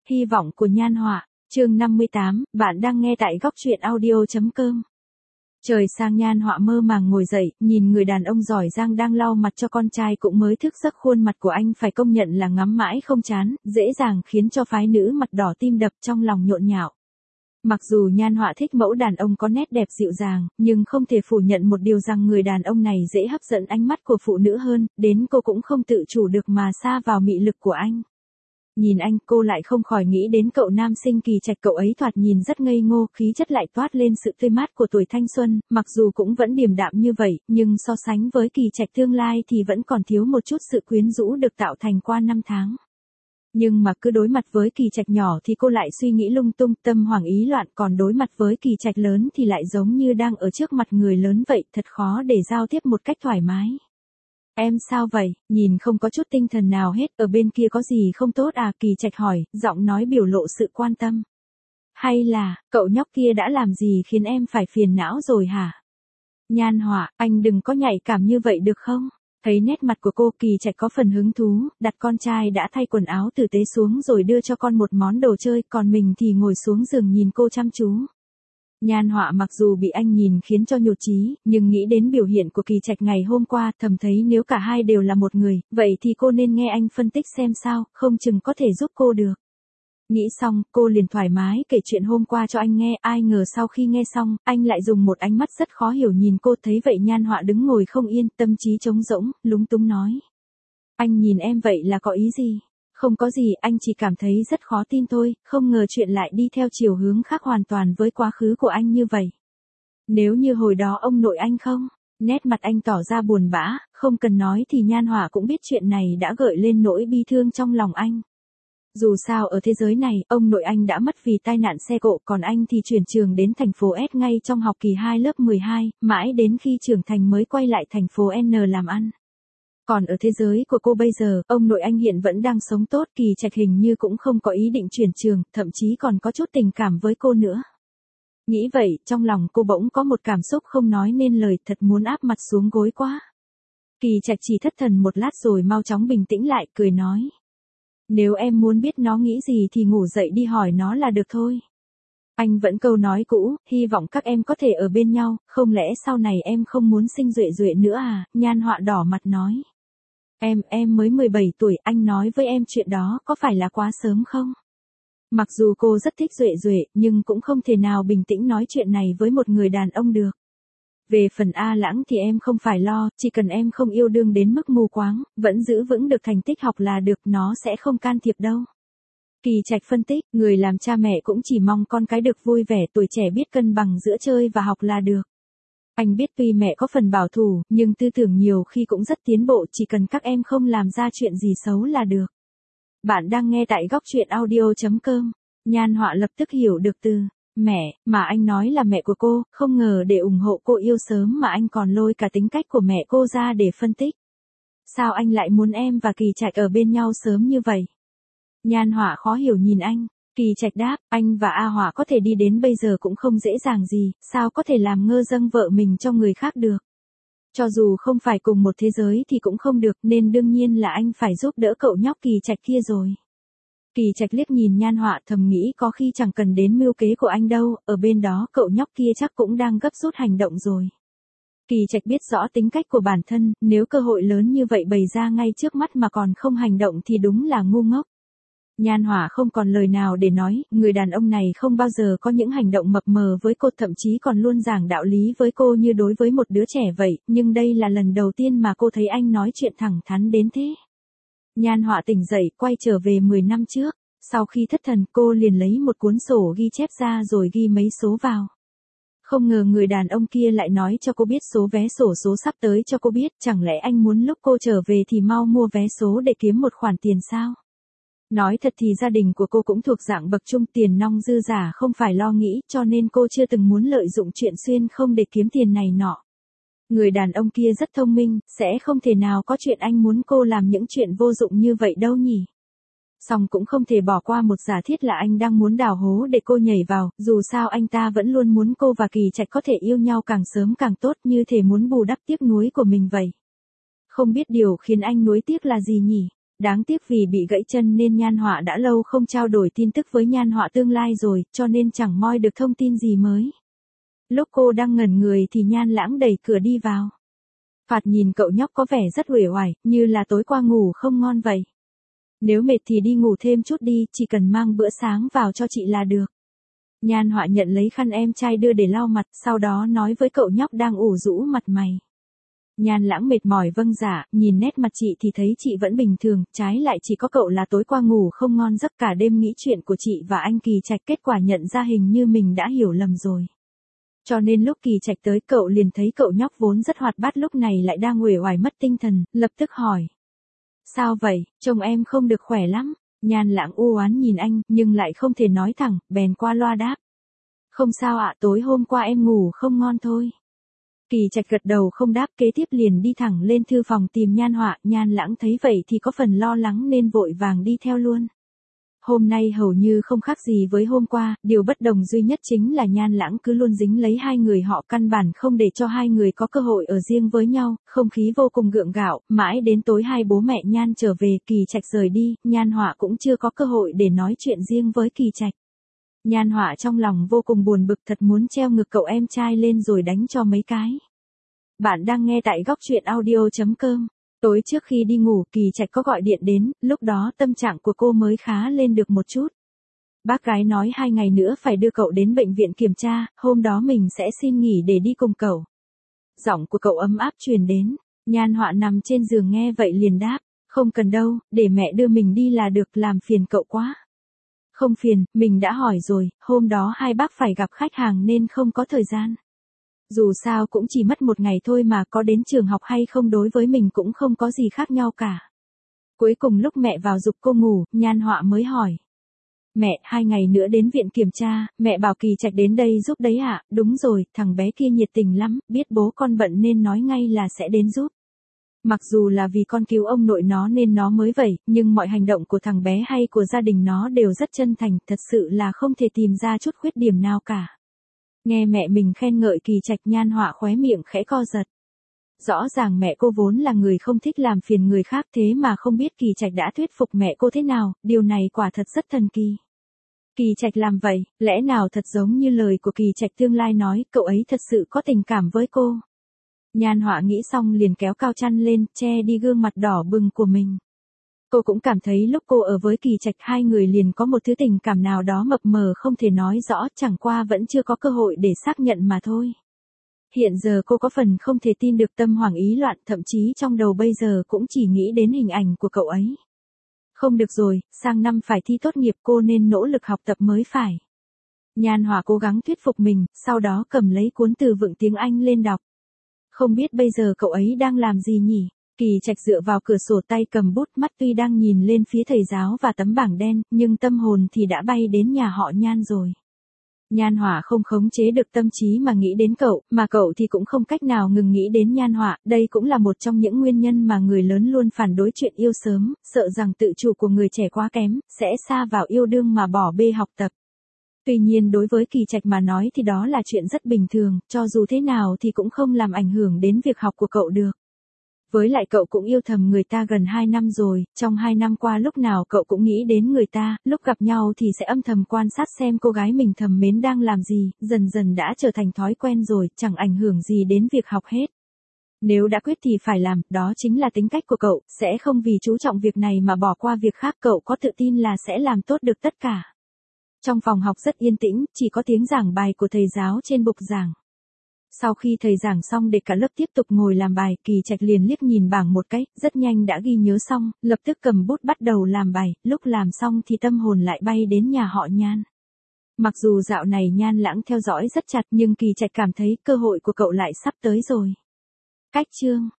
Hy vọng của Nhan Họa, chương 58, bạn đang nghe tại góc truyện audio.com. Trời sang Nhan Họa mơ màng ngồi dậy, nhìn người đàn ông giỏi giang đang lau mặt cho con trai cũng mới thức giấc, khuôn mặt của anh phải công nhận là ngắm mãi không chán, dễ dàng khiến cho phái nữ mặt đỏ tim đập trong lòng nhộn nhạo. Mặc dù Nhan Họa thích mẫu đàn ông có nét đẹp dịu dàng, nhưng không thể phủ nhận một điều rằng người đàn ông này dễ hấp dẫn ánh mắt của phụ nữ hơn, đến cô cũng không tự chủ được mà sa vào mị lực của anh. Nhìn anh, cô lại không khỏi nghĩ đến cậu nam sinh Kỳ Trạch, cậu ấy thoạt nhìn rất ngây ngô, khí chất lại toát lên sự tươi mát của tuổi thanh xuân, mặc dù cũng vẫn điềm đạm như vậy, nhưng so sánh với Kỳ Trạch tương lai thì vẫn còn thiếu một chút sự quyến rũ được tạo thành qua năm tháng. Nhưng mà cứ đối mặt với Kỳ Trạch nhỏ thì cô lại suy nghĩ lung tung, tâm hoảng ý loạn, còn đối mặt với Kỳ Trạch lớn thì lại giống như đang ở trước mặt người lớn vậy, thật khó để giao tiếp một cách thoải mái. Em sao vậy, nhìn không có chút tinh thần nào hết, ở bên kia có gì không tốt à? Kỳ Trạch hỏi, giọng nói biểu lộ sự quan tâm. Hay là, cậu nhóc kia đã làm gì khiến em phải phiền não rồi hả? Nhan Họa, anh đừng có nhạy cảm như vậy được không? Thấy nét mặt của cô, Kỳ Trạch có phần hứng thú, đặt con trai đã thay quần áo tử tế xuống rồi đưa cho con một món đồ chơi, còn mình thì ngồi xuống giường nhìn cô chăm chú. Nhan Họa mặc dù bị anh nhìn khiến cho nhụt chí, nhưng nghĩ đến biểu hiện của Kỳ Trạch ngày hôm qua, thầm thấy nếu cả hai đều là một người, vậy thì cô nên nghe anh phân tích xem sao, không chừng có thể giúp cô được. Nghĩ xong, cô liền thoải mái kể chuyện hôm qua cho anh nghe, ai ngờ sau khi nghe xong, anh lại dùng một ánh mắt rất khó hiểu nhìn cô, thấy vậy Nhan Họa đứng ngồi không yên, tâm trí trống rỗng, lúng túng nói. Anh nhìn em vậy là có ý gì? Không có gì, anh chỉ cảm thấy rất khó tin thôi, không ngờ chuyện lại đi theo chiều hướng khác hoàn toàn với quá khứ của anh như vậy. Nếu như hồi đó ông nội anh không? Nét mặt anh tỏ ra buồn bã, không cần nói thì Nhan Họa cũng biết chuyện này đã gợi lên nỗi bi thương trong lòng anh. Dù sao ở thế giới này, ông nội anh đã mất vì tai nạn xe cộ, còn anh thì chuyển trường đến thành phố S ngay trong học kỳ 2 lớp 12, mãi đến khi trưởng thành mới quay lại thành phố N làm ăn. Còn ở thế giới của cô bây giờ, ông nội anh hiện vẫn đang sống tốt, Kỳ Trạch hình như cũng không có ý định chuyển trường, thậm chí còn có chút tình cảm với cô nữa. Nghĩ vậy, trong lòng cô bỗng có một cảm xúc không nói nên lời, thật muốn áp mặt xuống gối quá. Kỳ Trạch chỉ thất thần một lát rồi mau chóng bình tĩnh lại, cười nói. Nếu em muốn biết nó nghĩ gì thì ngủ dậy đi hỏi nó là được thôi. Anh vẫn câu nói cũ, hy vọng các em có thể ở bên nhau, không lẽ sau này em không muốn sinh Duệ Duệ nữa à? Nhan Họa đỏ mặt nói. Em mới 17 tuổi, anh nói với em chuyện đó có phải là quá sớm không? Mặc dù cô rất thích Duệ Duệ, nhưng cũng không thể nào bình tĩnh nói chuyện này với một người đàn ông được. Về phần A Lãng thì em không phải lo, chỉ cần em không yêu đương đến mức mù quáng, vẫn giữ vững được thành tích học là được, nó sẽ không can thiệp đâu. Kỳ Trạch phân tích, người làm cha mẹ cũng chỉ mong con cái được vui vẻ, tuổi trẻ biết cân bằng giữa chơi và học là được. Anh biết tuy mẹ có phần bảo thủ, nhưng tư tưởng nhiều khi cũng rất tiến bộ, chỉ cần các em không làm ra chuyện gì xấu là được. Bạn đang nghe tại góc truyện audio.com. Nhan Họa lập tức hiểu được từ mẹ mà anh nói là mẹ của cô, không ngờ để ủng hộ cô yêu sớm mà anh còn lôi cả tính cách của mẹ cô ra để phân tích. Sao anh lại muốn em và Kỳ Trạch ở bên nhau sớm như vậy? Nhan Họa khó hiểu nhìn anh. Kỳ Trạch đáp, anh và A Họa có thể đi đến bây giờ cũng không dễ dàng gì, sao có thể làm ngơ dâng vợ mình cho người khác được. Cho dù không phải cùng một thế giới thì cũng không được, nên đương nhiên là anh phải giúp đỡ cậu nhóc Kỳ Trạch kia rồi. Kỳ Trạch liếc nhìn Nhan Họa, thầm nghĩ có khi chẳng cần đến mưu kế của anh đâu, ở bên đó cậu nhóc kia chắc cũng đang gấp rút hành động rồi. Kỳ Trạch biết rõ tính cách của bản thân, nếu cơ hội lớn như vậy bày ra ngay trước mắt mà còn không hành động thì đúng là ngu ngốc. Nhan Họa không còn lời nào để nói, người đàn ông này không bao giờ có những hành động mập mờ với cô, thậm chí còn luôn giảng đạo lý với cô như đối với một đứa trẻ vậy, nhưng đây là lần đầu tiên mà cô thấy anh nói chuyện thẳng thắn đến thế. Nhan Họa tỉnh dậy, quay trở về 10 năm trước, sau khi thất thần cô liền lấy một cuốn sổ ghi chép ra rồi ghi mấy số vào. Không ngờ người đàn ông kia lại nói cho cô biết số vé xổ số sắp tới cho cô biết, chẳng lẽ anh muốn lúc cô trở về thì mau mua vé số để kiếm một khoản tiền sao? Nói thật thì gia đình của cô cũng thuộc dạng bậc trung, tiền nong dư giả không phải lo nghĩ, cho nên cô chưa từng muốn lợi dụng chuyện xuyên không để kiếm tiền này nọ. Người đàn ông kia rất thông minh, sẽ không thể nào có chuyện anh muốn cô làm những chuyện vô dụng như vậy đâu nhỉ. Song cũng không thể bỏ qua một giả thiết là anh đang muốn đào hố để cô nhảy vào, dù sao anh ta vẫn luôn muốn cô và Kỳ Trạch có thể yêu nhau càng sớm càng tốt, như thể muốn bù đắp tiếc nuối của mình vậy. Không biết điều khiến anh nuối tiếc là gì nhỉ? Đáng tiếc vì bị gãy chân nên Nhan Họa đã lâu không trao đổi tin tức với Nhan Họa tương lai rồi, cho nên chẳng moi được thông tin gì mới. Lúc cô đang ngẩn người thì Nhan Lãng đẩy cửa đi vào. Phạt nhìn cậu nhóc có vẻ rất uể oải, như là tối qua ngủ không ngon vậy. Nếu mệt thì đi ngủ thêm chút đi, chỉ cần mang bữa sáng vào cho chị là được. Nhan Họa nhận lấy khăn em trai đưa để lau mặt, sau đó nói với cậu nhóc đang ủ rũ mặt mày. Nhan Lãng mệt mỏi vâng dạ, nhìn nét mặt chị thì thấy chị vẫn bình thường, trái lại chỉ có cậu là tối qua ngủ không ngon giấc, cả đêm nghĩ chuyện của chị và anh Kỳ Trạch, kết quả nhận ra hình như mình đã hiểu lầm rồi. Cho nên lúc Kỳ Trạch tới cậu liền thấy cậu nhóc vốn rất hoạt bát lúc này lại đang uể oải mất tinh thần, lập tức hỏi. Sao vậy, trông em không được khỏe lắm. Nhan Lãng u oán nhìn anh, nhưng lại không thể nói thẳng, bèn qua loa đáp. Không sao ạ, tối hôm qua em ngủ không ngon thôi. Kỳ Trạch gật đầu không đáp, kế tiếp liền đi thẳng lên thư phòng tìm Nhan Họa. Nhan Lãng thấy vậy thì có phần lo lắng nên vội vàng đi theo luôn. Hôm nay hầu như không khác gì với hôm qua, điều bất đồng duy nhất chính là Nhan Lãng cứ luôn dính lấy hai người họ, căn bản không để cho hai người có cơ hội ở riêng với nhau, không khí vô cùng gượng gạo, mãi đến tối hai bố mẹ Nhan trở về, Kỳ Trạch rời đi, Nhan Họa cũng chưa có cơ hội để nói chuyện riêng với Kỳ Trạch. Nhan Họa trong lòng vô cùng buồn bực, thật muốn treo ngực cậu em trai lên rồi đánh cho mấy cái. Bạn đang nghe tại góc truyện audio.com. Tối trước khi đi ngủ, Kỳ Trạch có gọi điện đến, lúc đó tâm trạng của cô mới khá lên được một chút. Bác gái nói 2 ngày nữa phải đưa cậu đến bệnh viện kiểm tra, hôm đó mình sẽ xin nghỉ để đi cùng cậu. Giọng của cậu ấm áp truyền đến, Nhan Họa nằm trên giường nghe vậy liền đáp, không cần đâu, để mẹ đưa mình đi là được, làm phiền cậu quá. Không phiền, mình đã hỏi rồi, hôm đó hai bác phải gặp khách hàng nên không có thời gian. Dù sao cũng chỉ mất 1 ngày thôi mà, có đến trường học hay không đối với mình cũng không có gì khác nhau cả. Cuối cùng lúc mẹ vào giục cô ngủ, Nhan Họa mới hỏi. Mẹ, 2 ngày nữa đến viện kiểm tra, mẹ bảo Kỳ Trạch đến đây giúp đấy ạ. Đúng rồi, thằng bé kia nhiệt tình lắm, biết bố con bận nên nói ngay là sẽ đến giúp. Mặc dù là vì con cứu ông nội nó nên nó mới vậy, nhưng mọi hành động của thằng bé hay của gia đình nó đều rất chân thành, thật sự là không thể tìm ra chút khuyết điểm nào cả. Nghe mẹ mình khen ngợi Kỳ Trạch, Nhan Họa khóe miệng khẽ co giật. Rõ ràng mẹ cô vốn là người không thích làm phiền người khác, thế mà không biết Kỳ Trạch đã thuyết phục mẹ cô thế nào, điều này quả thật rất thần kỳ. Kỳ Trạch làm vậy, lẽ nào thật giống như lời của Kỳ Trạch tương lai nói, cậu ấy thật sự có tình cảm với cô. Nhan Họa nghĩ xong liền kéo cao chăn lên, che đi gương mặt đỏ bừng của mình. Cô cũng cảm thấy lúc cô ở với Kỳ Trạch hai người liền có một thứ tình cảm nào đó mập mờ không thể nói rõ, chẳng qua vẫn chưa có cơ hội để xác nhận mà thôi. Hiện giờ cô có phần không thể tin được, tâm hoảng ý loạn, thậm chí trong đầu bây giờ cũng chỉ nghĩ đến hình ảnh của cậu ấy. Không được rồi, sang năm phải thi tốt nghiệp, cô nên nỗ lực học tập mới phải. Nhan Họa cố gắng thuyết phục mình, sau đó cầm lấy cuốn từ vựng tiếng Anh lên đọc. Không biết bây giờ cậu ấy đang làm gì nhỉ? Kỳ Trạch dựa vào cửa sổ, tay cầm bút, mắt tuy đang nhìn lên phía thầy giáo và tấm bảng đen, nhưng tâm hồn thì đã bay đến nhà họ Nhan rồi. Nhan Họa không khống chế được tâm trí mà nghĩ đến cậu, mà cậu thì cũng không cách nào ngừng nghĩ đến Nhan Họa, đây cũng là một trong những nguyên nhân mà người lớn luôn phản đối chuyện yêu sớm, sợ rằng tự chủ của người trẻ quá kém, sẽ sa vào yêu đương mà bỏ bê học tập. Tuy nhiên đối với Kỳ Trạch mà nói thì đó là chuyện rất bình thường, cho dù thế nào thì cũng không làm ảnh hưởng đến việc học của cậu được. Với lại cậu cũng yêu thầm người ta gần 2 năm rồi, trong 2 năm qua lúc nào cậu cũng nghĩ đến người ta, lúc gặp nhau thì sẽ âm thầm quan sát xem cô gái mình thầm mến đang làm gì, dần dần đã trở thành thói quen rồi, chẳng ảnh hưởng gì đến việc học hết. Nếu đã quyết thì phải làm, đó chính là tính cách của cậu, sẽ không vì chú trọng việc này mà bỏ qua việc khác, cậu có tự tin là sẽ làm tốt được tất cả. Trong phòng học rất yên tĩnh, chỉ có tiếng giảng bài của thầy giáo trên bục giảng. Sau khi thầy giảng xong để cả lớp tiếp tục ngồi làm bài, Kỳ Trạch liền liếc nhìn bảng một cái, rất nhanh đã ghi nhớ xong, lập tức cầm bút bắt đầu làm bài, lúc làm xong thì tâm hồn lại bay đến nhà họ Nhan. Mặc dù dạo này Nhan Lãng theo dõi rất chặt nhưng Kỳ Trạch cảm thấy cơ hội của cậu lại sắp tới rồi. Cách chương